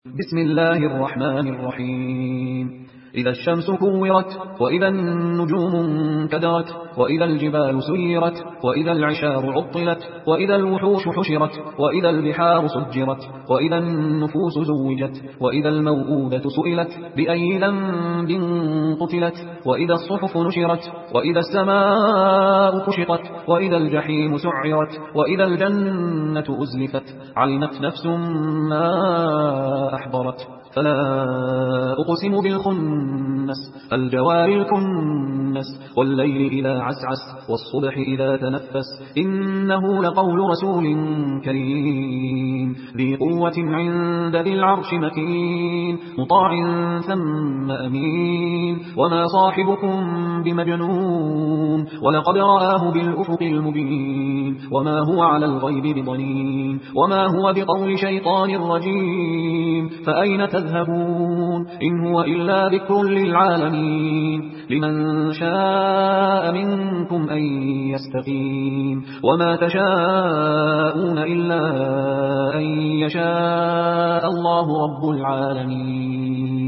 بسم الله الرحمن الرحيم. إذا الشمس كورت، وإذا النجوم انكدرت، وإذا الجبال سيرت، وإذا العشار عطلت، وإذا الوحوش حشرت، وإذا البحار سجرت، وإذا النفوس زوجت، وإذا الموءودة سئلت بأي ذنب قتلت، وإذا الصحف نشرت، وإذا السماء كشطت، وإذا الجحيم سعرت، وإذا الجنة أزلفت، علمت نفس ما أحضرت. فلا أقسم بالخنس الجوار الكنس، والليل إذا عسعس، والصبح إذا تنفس، إنه لقول رسول كريم ذي قوة عند ذي العرش مكين، مطاع ثم أمين، وما صاحبكم بمجنون، ولقد رآه بالأفق المبين، وما هو على الغيب بضنين، وما هو بقول شيطان رجيم. فأين تذهبون؟ إن هو إلا ذكر للعالمين، لمن شاء منكم أن يستقيم، وما تشاءون إلا أن يشاء الله رب العالمين.